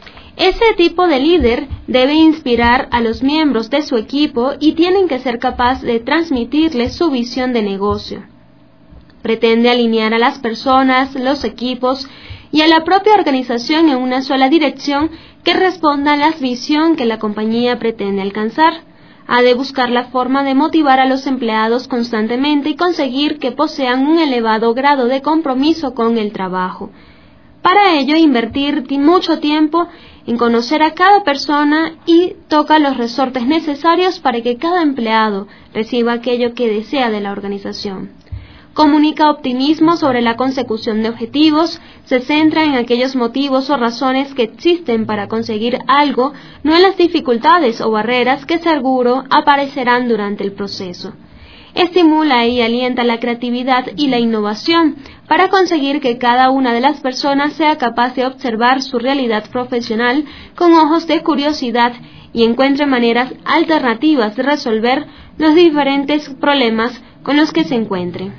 Ese tipo de líder debe inspirar a los miembros de su equipo y tienen que ser capaz de transmitirles su visión de negocio. Pretende alinear a las personas, los equipos y a la propia organización en una sola dirección que responda a la visión que la compañía pretende alcanzar. Ha de buscar la forma de motivar a los empleados constantemente y conseguir que posean un elevado grado de compromiso con el trabajo. Para ello, invertir mucho tiempo en conocer a cada persona y toca los resortes necesarios para que cada empleado reciba aquello que desea de la organización. Comunica optimismo sobre la consecución de objetivos, se centra en aquellos motivos o razones que existen para conseguir algo, no en las dificultades o barreras que seguro aparecerán durante el proceso. Estimula y alienta la creatividad y la innovación para conseguir que cada una de las personas sea capaz de observar su realidad profesional con ojos de curiosidad y encuentre maneras alternativas de resolver los diferentes problemas con los que se encuentre.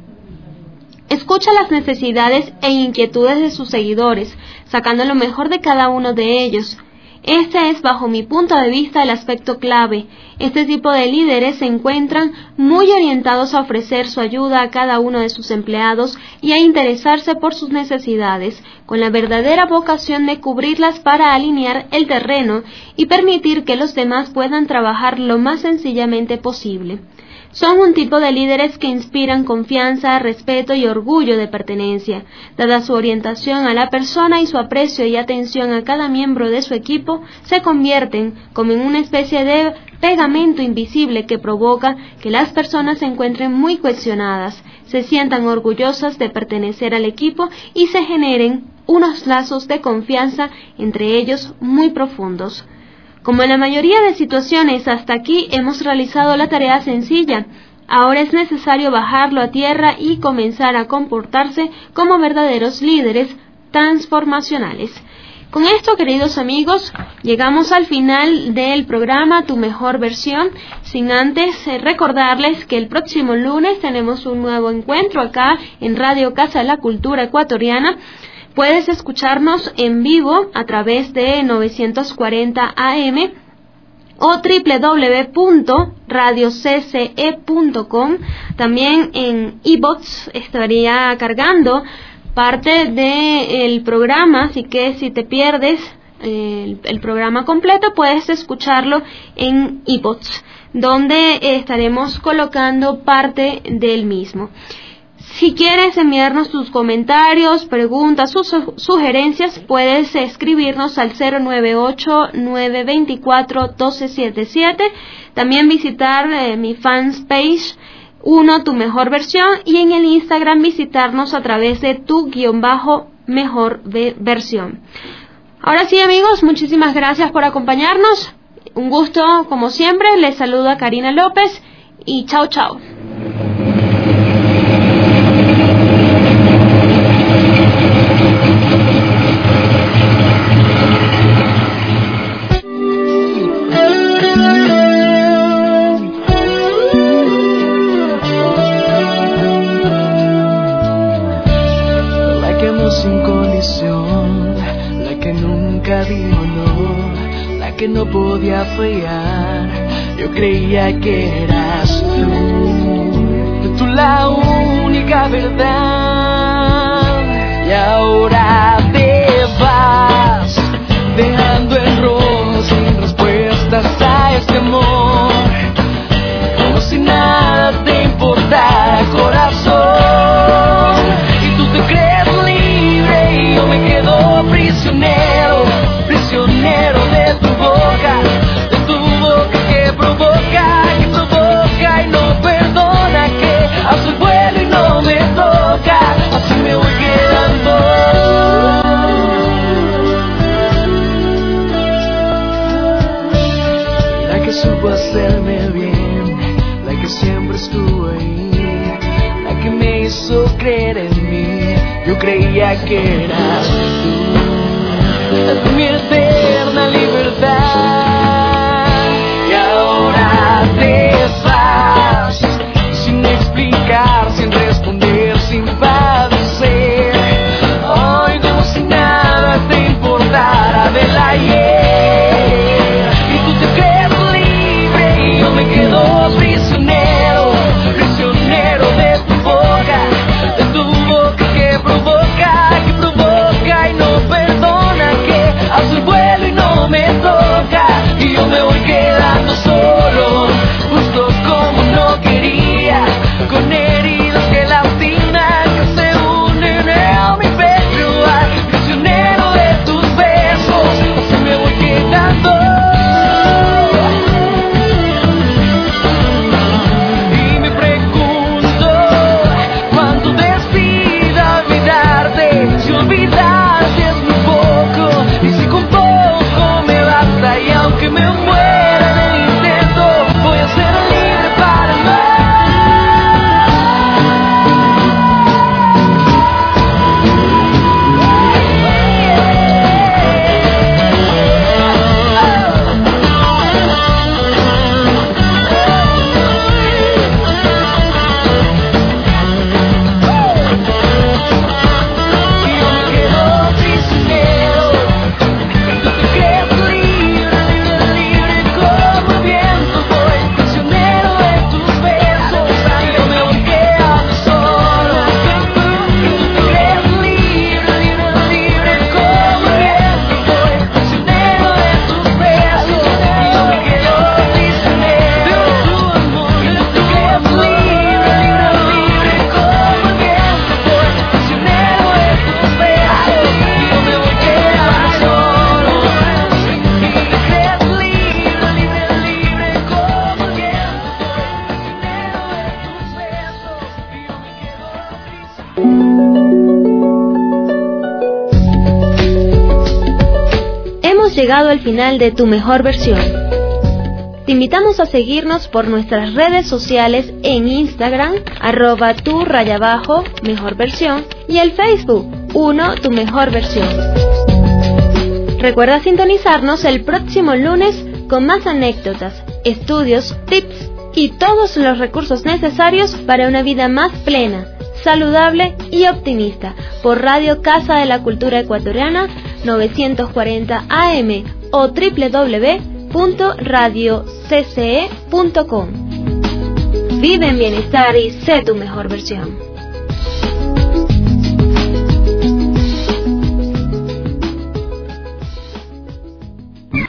Escucha las necesidades e inquietudes de sus seguidores, sacando lo mejor de cada uno de ellos. Este es, bajo mi punto de vista, el aspecto clave. Este tipo de líderes se encuentran muy orientados a ofrecer su ayuda a cada uno de sus empleados y a interesarse por sus necesidades, con la verdadera vocación de cubrirlas para alinear el terreno y permitir que los demás puedan trabajar lo más sencillamente posible. Son un tipo de líderes que inspiran confianza, respeto y orgullo de pertenencia. Dada su orientación a la persona y su aprecio y atención a cada miembro de su equipo, se convierten como en una especie de pegamento invisible que provoca que las personas se encuentren muy cohesionadas, se sientan orgullosas de pertenecer al equipo y se generen unos lazos de confianza entre ellos muy profundos. Como en la mayoría de situaciones, hasta aquí hemos realizado la tarea sencilla. Ahora es necesario bajarlo a tierra y comenzar a comportarse como verdaderos líderes transformacionales. Con esto, queridos amigos, llegamos al final del programa Tu Mejor Versión, sin antes eh, recordarles que el próximo lunes tenemos un nuevo encuentro acá en Radio Casa de la Cultura Ecuatoriana. Puedes escucharnos en vivo a través de novecientos cuarenta A M o doble u doble u doble u punto radio c c e punto com. También en iVoox estaría cargando parte del programa, así que si te pierdes el, el programa completo puedes escucharlo en iVoox, donde estaremos colocando parte del mismo. Si quieres enviarnos tus comentarios, preguntas o su sugerencias, puedes escribirnos al cero nueve ocho, nueve dos cuatro, uno dos siete siete. También visitar eh, mi fanpage uno Tu Mejor Versión y en el Instagram visitarnos a través de Tu guión bajo Mejor Versión. Ahora sí, amigos, muchísimas gracias por acompañarnos. Un gusto, como siempre. Les saluda Karina López y chao, chao. fallar. Yo creía que eras tú, tú la única verdad. Y ahora te vas, dejando en rojo sin respuestas a este amor, como si nada te importara, corazón. Y tú te crees libre y yo me quedo prisionero, prisionero de tu boca, de tu boca que provoca, que provoca y no perdona, que hace el vuelo y no me toca, así me voy quedando. La que supo hacerme bien, la que siempre estuvo ahí, la que me hizo creer en mí. Yo creía que eras tú, mi eterna libertad. Y ahora te vas, sin explicar, sin responder, sin padecer. Hoy como si nada te importara del ayer. Y tú te crees libre y yo me quedo prisionero, prisionero de tu boca, de tu boca que provoca, que provoca y no perdona, que hace el vuelo y no me toca, y yo me voy quedando solo, justo como no quería, con heridas que lastiman, que se unen en mi pecho, ay, prisionero de tus besos, así me voy quedando. Y me pregunto, ¿cuánto decida olvidarte? Si olvidarte es muy poco, y si con poco me basta, y aunque me muera en el intento, voy a ser libre para amar. Y yo me quedo prisionero, tú te crees libre, libre, libre como el viento, voy prisionero de tus besos, y yo me voy quedando solo. Y tú te crees libre, libre, libre como el viento, voy prisionero de tus besos, y yo me quedo prisionero de tu amor. Y tú te crees libre, libre, libre como el viento, voy prisionero de tus besos, y yo me voy quedando solo. Y tú te crees libre, libre, libre como el viento, voy prisionero de tus besos, y yo me quedo prisionero. Hemos llegado al final de Tu Mejor Versión. Te invitamos a seguirnos por nuestras redes sociales en Instagram, arroba tu raya abajo, mejor versión, y el Facebook, uno Tu Mejor Versión. Recuerda sintonizarnos el próximo lunes con más anécdotas, estudios, tips y todos los recursos necesarios para una vida más plena, saludable y optimista por Radio Casa de la Cultura Ecuatoriana novecientos cuarenta A M o doble u doble u doble u punto radio c c e punto com. Vive en bienestar y sé tu mejor versión.